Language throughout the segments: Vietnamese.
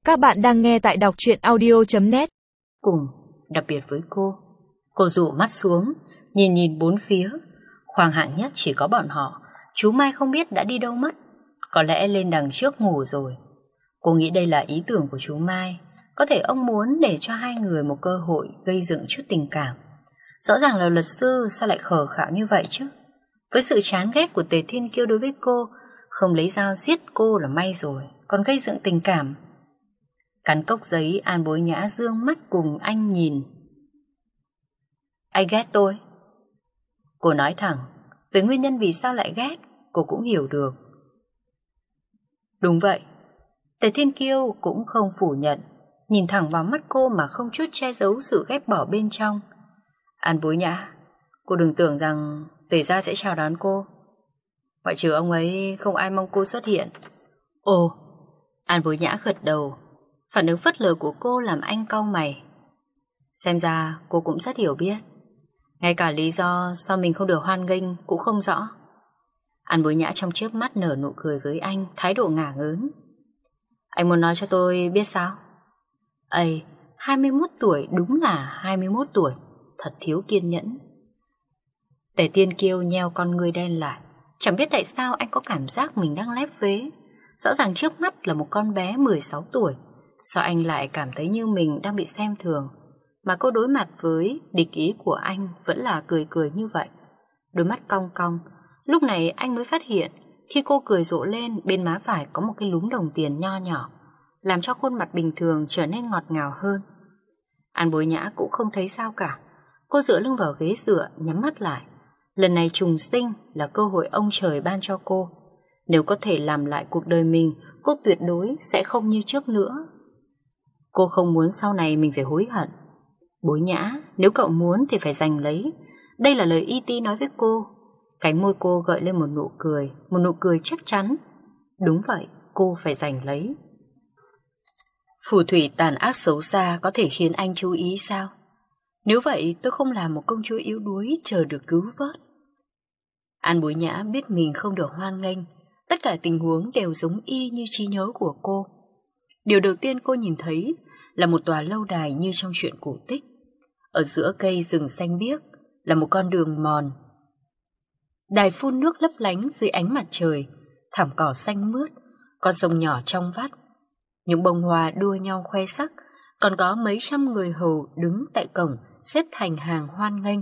Các bạn đang nghe tại đọc truyện audio.net. Cùng, đặc biệt với cô dụ mắt xuống, nhìn bốn phía. Khoang hạng nhất chỉ có bọn họ. Chú Mai không biết đã đi đâu mất. Có lẽ lên đằng trước ngủ rồi. Cô nghĩ đây là ý tưởng của chú Mai. Có thể ông muốn để cho hai người một cơ hội gây dựng chút tình cảm. Rõ ràng là luật sư, sao lại khờ khạo như vậy chứ? Với sự chán ghét của Tề Thiên Kiêu đối với cô, không lấy dao giết cô là may rồi, còn gây dựng tình cảm. Cắn cốc giấy, An Bối Nhã dương mắt cùng anh nhìn. Anh ghét tôi. Cô nói thẳng, về nguyên nhân vì sao lại ghét, cô cũng hiểu được. Đúng vậy. Tề Thiên Kiêu cũng không phủ nhận, nhìn thẳng vào mắt cô mà không chút che giấu sự ghét bỏ bên trong. An Bối Nhã, cô đừng tưởng rằng Tề gia sẽ chào đón cô. Ngoại trừ ông ấy, không ai mong cô xuất hiện. Ồ, An Bối Nhã gật đầu. Phản ứng phớt lờ của cô làm anh cau mày. Xem ra cô cũng rất hiểu biết. Ngay cả lý do sao mình không được hoan nghênh cũng không rõ. An Bối Nhã trong chớp mắt nở nụ cười với anh, thái độ ngả ngớn. Anh muốn nói cho tôi biết sao? Ây, 21 tuổi, đúng là 21 tuổi. Thật thiếu kiên nhẫn. Tề Thiên Kiêu nheo con ngươi đen lại. Chẳng biết tại sao anh có cảm giác mình đang lép vế. Rõ ràng trước mắt là một con bé 16 tuổi. Sao anh lại cảm thấy như mình đang bị xem thường? Mà cô đối mặt với địch ý của anh vẫn là cười cười như vậy. Đôi mắt cong cong. Lúc này anh mới phát hiện khi cô cười rộ lên, bên má phải có một cái lúm đồng tiền nho nhỏ, làm cho khuôn mặt bình thường trở nên ngọt ngào hơn. An Bối Nhã cũng không thấy sao cả. Cô dựa lưng vào ghế dựa, nhắm mắt lại. Lần này trùng sinh là cơ hội ông trời ban cho cô. Nếu có thể làm lại cuộc đời mình, cô tuyệt đối sẽ không như trước nữa. Cô không muốn sau này mình phải hối hận. Bối Nhã, nếu cậu muốn thì phải giành lấy. Đây là lời E.T. nói với cô. Cánh môi cô gợi lên một nụ cười chắc chắn. Đúng vậy, cô phải giành lấy. Phù thủy tàn ác xấu xa có thể khiến anh chú ý sao? Nếu vậy tôi không làm một công chúa yếu đuối chờ được cứu vớt. An Bối Nhã biết mình không được hoan nghênh. Tất cả tình huống đều giống y như trí nhớ của cô. Điều đầu tiên cô nhìn thấy là một tòa lâu đài như trong truyện cổ tích. Ở giữa cây rừng xanh biếc là một con đường mòn. Đài phun nước lấp lánh dưới ánh mặt trời, thảm cỏ xanh mướt, con sông nhỏ trong vắt. Những bông hoa đua nhau khoe sắc, còn có mấy trăm người hầu đứng tại cổng xếp thành hàng hoan nghênh.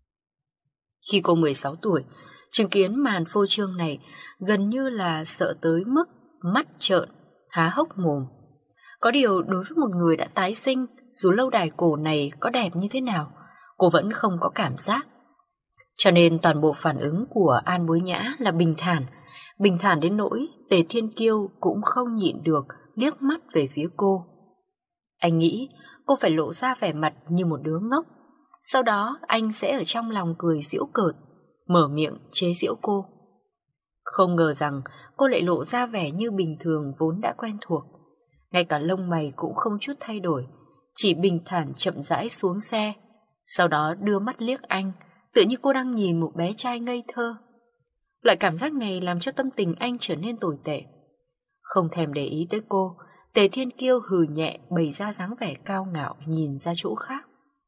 Khi cô 16 tuổi, chứng kiến màn phô trương này gần như là sợ tới mức mắt trợn, há hốc mồm. Có điều đối với một người đã tái sinh, dù lâu đài cổ này có đẹp như thế nào, cô vẫn không có cảm giác. Cho nên toàn bộ phản ứng của An Bối Nhã là bình thản đến nỗi Tề Thiên Kiêu cũng không nhịn được liếc mắt về phía cô. Anh nghĩ cô phải lộ ra vẻ mặt như một đứa ngốc. Sau đó anh sẽ ở trong lòng cười giễu cợt, mở miệng chế giễu cô. Không ngờ rằng cô lại lộ ra vẻ như bình thường vốn đã quen thuộc. Ngay cả lông mày cũng không chút thay đổi, chỉ bình thản chậm rãi xuống xe. Sau đó đưa mắt liếc anh, tựa như cô đang nhìn một bé trai ngây thơ. Loại cảm giác này làm cho tâm tình anh trở nên tồi tệ. Không thèm để ý tới cô, Tề Thiên Kiêu hừ nhẹ bày ra dáng vẻ cao ngạo nhìn ra chỗ khác.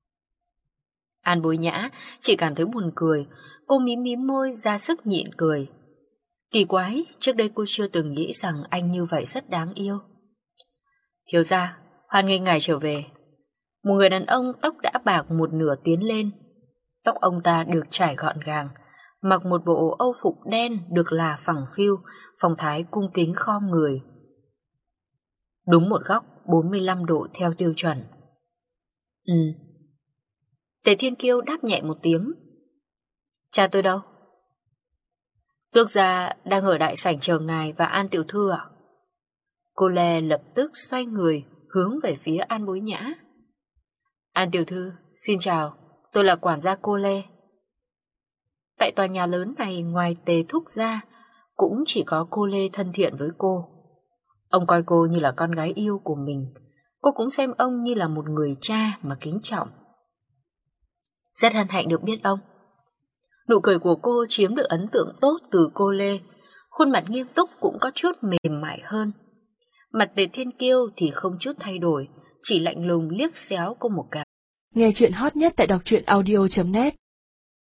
An Bối Nhã chỉ cảm thấy buồn cười. Cô mím môi ra sức nhịn cười. Kỳ quái, trước đây cô chưa từng nghĩ rằng anh như vậy rất đáng yêu. Thiếu gia, hoan nghênh ngài trở về. Một người đàn ông tóc đã bạc một nửa tiến lên. Tóc ông ta được trải gọn gàng, mặc một bộ âu phục đen được là phẳng phiu, phong thái cung kính khom người. Đúng một góc 45 độ theo tiêu chuẩn. Tề Thiên Kiêu đáp nhẹ một tiếng. Cha tôi đâu? Tước gia đang ở đại sảnh chờ ngài và An tiểu thư ạ. Cô Lê lập tức xoay người hướng về phía An Bối Nhã. An tiểu thư, xin chào, tôi là quản gia cô Lê. Tại tòa nhà lớn này ngoài Tề thúc gia cũng chỉ có cô Lê thân thiện với cô. Ông coi cô như là con gái yêu của mình. Cô cũng xem ông như là một người cha mà kính trọng. Rất hân hạnh được biết ông. Nụ cười của cô chiếm được ấn tượng tốt từ cô Lê. Khuôn mặt nghiêm túc cũng có chút mềm mại hơn. Mặt Tề Thiên Kiêu thì không chút thay đổi, chỉ lạnh lùng liếc xéo cô một cái. Nghe chuyện hot nhất tại đọc truyện audio.net